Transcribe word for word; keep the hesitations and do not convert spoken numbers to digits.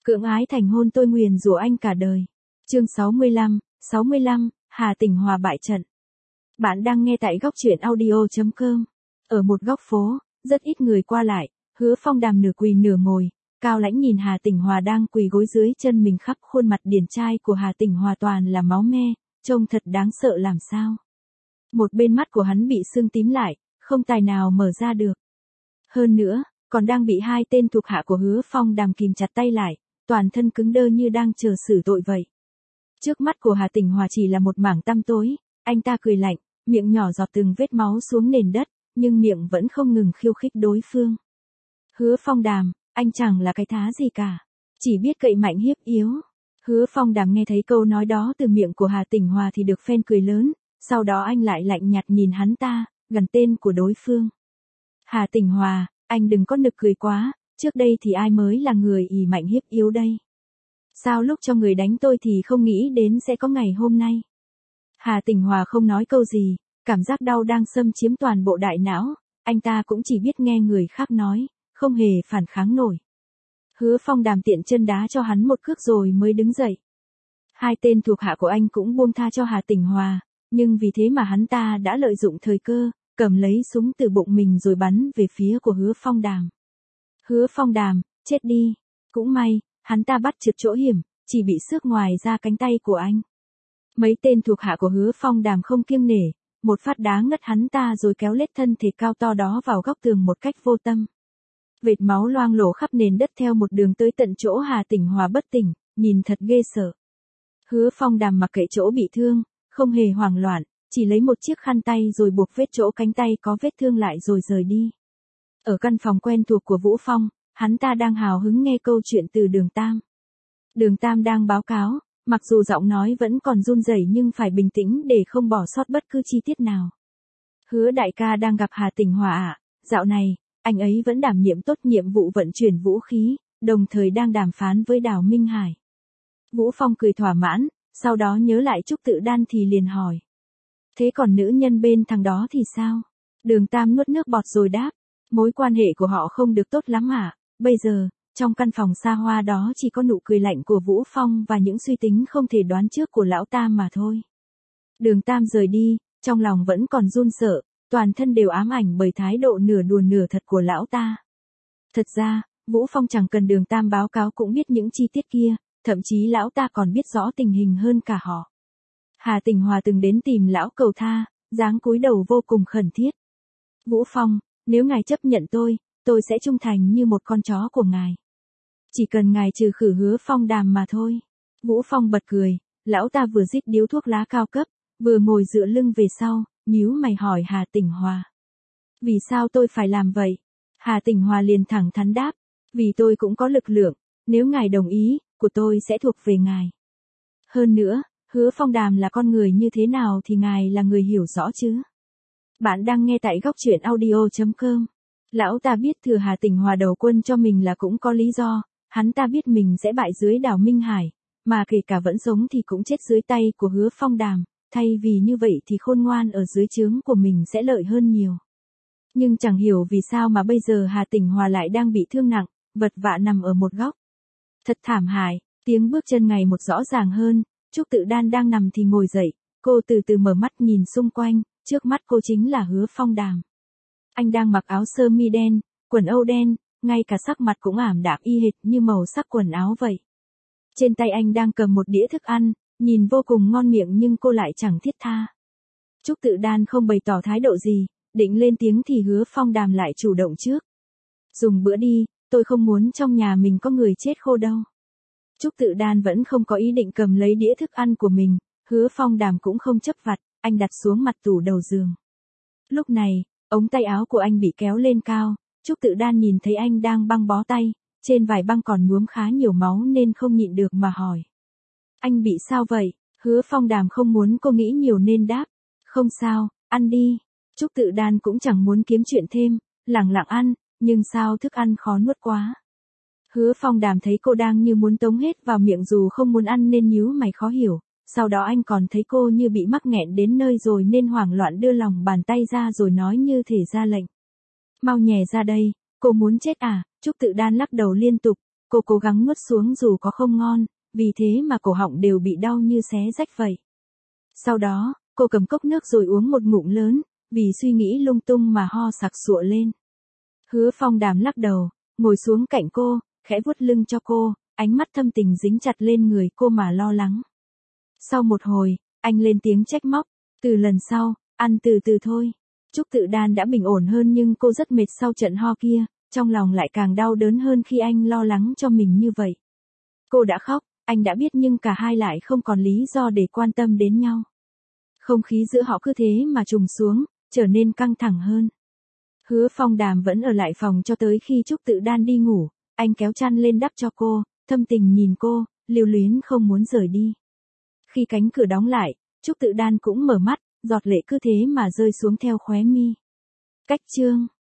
Cưỡng ái thành hôn tôi nguyền rủa anh cả đời. Chương sáu mươi lăm, sáu mươi lăm, Hà Tỉnh Hòa bại trận. Bạn đang nghe tại góc truyện audio chấm com. Ở một góc phố, rất ít người qua lại, Hứa Phong Đàm nửa quỳ nửa ngồi, cao lãnh nhìn Hà Tỉnh Hòa đang quỳ gối dưới chân mình, khắp khuôn mặt điển trai của Hà Tỉnh Hòa toàn là máu me, trông thật đáng sợ làm sao. Một bên mắt của hắn bị sưng tím lại, không tài nào mở ra được. Hơn nữa, còn đang bị hai tên thuộc hạ của Hứa Phong Đàm kìm chặt tay lại, toàn thân cứng đơ như đang chờ xử tội vậy. Trước mắt của Hà Tỉnh Hòa chỉ là một mảng tăm tối, anh ta cười lạnh, miệng nhỏ giọt từng vết máu xuống nền đất, nhưng miệng vẫn không ngừng khiêu khích đối phương. Hứa Phong Đàm, anh chẳng là cái thá gì cả, chỉ biết cậy mạnh hiếp yếu. Hứa Phong Đàm nghe thấy câu nói đó từ miệng của Hà Tỉnh Hòa thì được phen cười lớn, sau đó anh lại lạnh nhạt nhìn hắn ta, gần tên của đối phương. Hà Tỉnh Hòa, anh đừng có nực cười quá, trước đây thì ai mới là người ỷ mạnh hiếp yếu đây? Sao lúc cho người đánh tôi thì không nghĩ đến sẽ có ngày hôm nay? Hà Tỉnh Hòa không nói câu gì, cảm giác đau đang xâm chiếm toàn bộ đại não, anh ta cũng chỉ biết nghe người khác nói, không hề phản kháng nổi. Hứa Phong Đàm tiện chân đá cho hắn một cước rồi mới đứng dậy. Hai tên thuộc hạ của anh cũng buông tha cho Hà Tỉnh Hòa, nhưng vì thế mà hắn ta đã lợi dụng thời cơ, cầm lấy súng từ bụng mình rồi bắn về phía của Hứa Phong Đàm. Hứa Phong Đàm, chết đi. Cũng may, hắn ta bắt trượt chỗ hiểm, chỉ bị xước ngoài ra cánh tay của anh. Mấy tên thuộc hạ của Hứa Phong Đàm không kiêng nể, một phát đá ngất hắn ta rồi kéo lết thân thể cao to đó vào góc tường một cách vô tâm. Vệt máu loang lổ khắp nền đất theo một đường tới tận chỗ Hà Tỉnh Hòa bất tỉnh, nhìn thật ghê sợ. Hứa Phong Đàm mặc kệ chỗ bị thương, không hề hoảng loạn, chỉ lấy một chiếc khăn tay rồi buộc vết chỗ cánh tay có vết thương lại rồi rời đi. Ở căn phòng quen thuộc của Vũ Phong, hắn ta đang hào hứng nghe câu chuyện từ Đường Tam. Đường Tam đang báo cáo, mặc dù giọng nói vẫn còn run rẩy nhưng phải bình tĩnh để không bỏ sót bất cứ chi tiết nào. Hứa đại ca đang gặp Hà Tỉnh Hòa ạ, dạo này, anh ấy vẫn đảm nhiệm tốt nhiệm vụ vận chuyển vũ khí, đồng thời đang đàm phán với Đào Minh Hải. Vũ Phong cười thỏa mãn, sau đó nhớ lại Trúc Tự Đan thì liền hỏi. Thế còn nữ nhân bên thằng đó thì sao? Đường Tam nuốt nước bọt rồi đáp, mối quan hệ của họ không được tốt lắm ạ, bây giờ, trong căn phòng xa hoa đó chỉ có nụ cười lạnh của Vũ Phong và những suy tính không thể đoán trước của lão Tam mà thôi. Đường Tam rời đi, trong lòng vẫn còn run sợ, toàn thân đều ám ảnh bởi thái độ nửa đùa nửa thật của lão ta. Thật ra, Vũ Phong chẳng cần Đường Tam báo cáo cũng biết những chi tiết kia, thậm chí lão ta còn biết rõ tình hình hơn cả họ. Hà Tỉnh Hòa từng đến tìm lão cầu tha, dáng cúi đầu vô cùng khẩn thiết. Vũ Phong, nếu ngài chấp nhận tôi, tôi sẽ trung thành như một con chó của ngài. Chỉ cần ngài trừ khử Hứa Phong Đàm mà thôi. Vũ Phong bật cười, lão ta vừa rít điếu thuốc lá cao cấp, vừa ngồi dựa lưng về sau, nhíu mày hỏi Hà Tỉnh Hòa. Vì sao tôi phải làm vậy? Hà Tỉnh Hòa liền thẳng thắn đáp, vì tôi cũng có lực lượng, nếu ngài đồng ý, của tôi sẽ thuộc về ngài. Hơn nữa, Hứa Phong Đàm là con người như thế nào thì ngài là người hiểu rõ chứ. Bạn đang nghe tại góc truyện audio chấm com. Lão ta biết thừa Hà Tỉnh Hòa đầu quân cho mình là cũng có lý do, hắn ta biết mình sẽ bại dưới Đào Minh Hải, mà kể cả vẫn sống thì cũng chết dưới tay của Hứa Phong Đàm, thay vì như vậy thì khôn ngoan ở dưới trướng của mình sẽ lợi hơn nhiều. Nhưng chẳng hiểu vì sao mà bây giờ Hà Tỉnh Hòa lại đang bị thương nặng, vật vã nằm ở một góc. Thật thảm hại, tiếng bước chân ngày một rõ ràng hơn, Trúc Tự Đan đang nằm thì ngồi dậy, cô từ từ mở mắt nhìn xung quanh, trước mắt cô chính là Hứa Phong Đàm. Anh đang mặc áo sơ mi đen, quần âu đen, ngay cả sắc mặt cũng ảm đạm y hệt như màu sắc quần áo vậy. Trên tay anh đang cầm một đĩa thức ăn, nhìn vô cùng ngon miệng nhưng cô lại chẳng thiết tha. Trúc Tự Đan không bày tỏ thái độ gì, định lên tiếng thì Hứa Phong Đàm lại chủ động trước. Dùng bữa đi, tôi không muốn trong nhà mình có người chết khô đâu. Trúc Tự Đan vẫn không có ý định cầm lấy đĩa thức ăn của mình, Hứa Phong Đàm cũng không chấp vặt, anh đặt xuống mặt tủ đầu giường. Lúc này, ống tay áo của anh bị kéo lên cao, Trúc Tự Đan nhìn thấy anh đang băng bó tay, trên vải băng còn nhuốm khá nhiều máu nên không nhịn được mà hỏi. Anh bị sao vậy? Hứa Phong Đàm không muốn cô nghĩ nhiều nên đáp. Không sao, ăn đi. Trúc Tự Đan cũng chẳng muốn kiếm chuyện thêm, lẳng lặng ăn, nhưng sao thức ăn khó nuốt quá. Hứa Phong Đàm thấy cô đang như muốn tống hết vào miệng dù không muốn ăn nên nhíu mày khó hiểu, sau đó anh còn thấy cô như bị mắc nghẹn đến nơi rồi nên hoảng loạn đưa lòng bàn tay ra rồi nói như thể ra lệnh. Mau nhè ra đây, cô muốn chết à? Trúc Tự Đan lắc đầu liên tục, cô cố gắng nuốt xuống dù có không ngon, vì thế mà cổ họng đều bị đau như xé rách vậy. Sau đó, cô cầm cốc nước rồi uống một ngụm lớn, vì suy nghĩ lung tung mà ho sặc sụa lên. Hứa Phong Đàm lắc đầu, ngồi xuống cạnh cô, khẽ vuốt lưng cho cô, ánh mắt thâm tình dính chặt lên người cô mà lo lắng. Sau một hồi, anh lên tiếng trách móc, từ lần sau, ăn từ từ thôi. Trúc Tự Đan đã bình ổn hơn nhưng cô rất mệt sau trận ho kia, trong lòng lại càng đau đớn hơn khi anh lo lắng cho mình như vậy. Cô đã khóc, anh đã biết nhưng cả hai lại không còn lý do để quan tâm đến nhau. Không khí giữa họ cứ thế mà trùng xuống, trở nên căng thẳng hơn. Hứa Phong Đàm vẫn ở lại phòng cho tới khi Trúc Tự Đan đi ngủ, anh kéo chăn lên đắp cho cô, thâm tình nhìn cô, lưu luyến không muốn rời đi. Khi cánh cửa đóng lại, Trúc Tự Đan cũng mở mắt, giọt lệ cứ thế mà rơi xuống theo khóe mi. Cách chương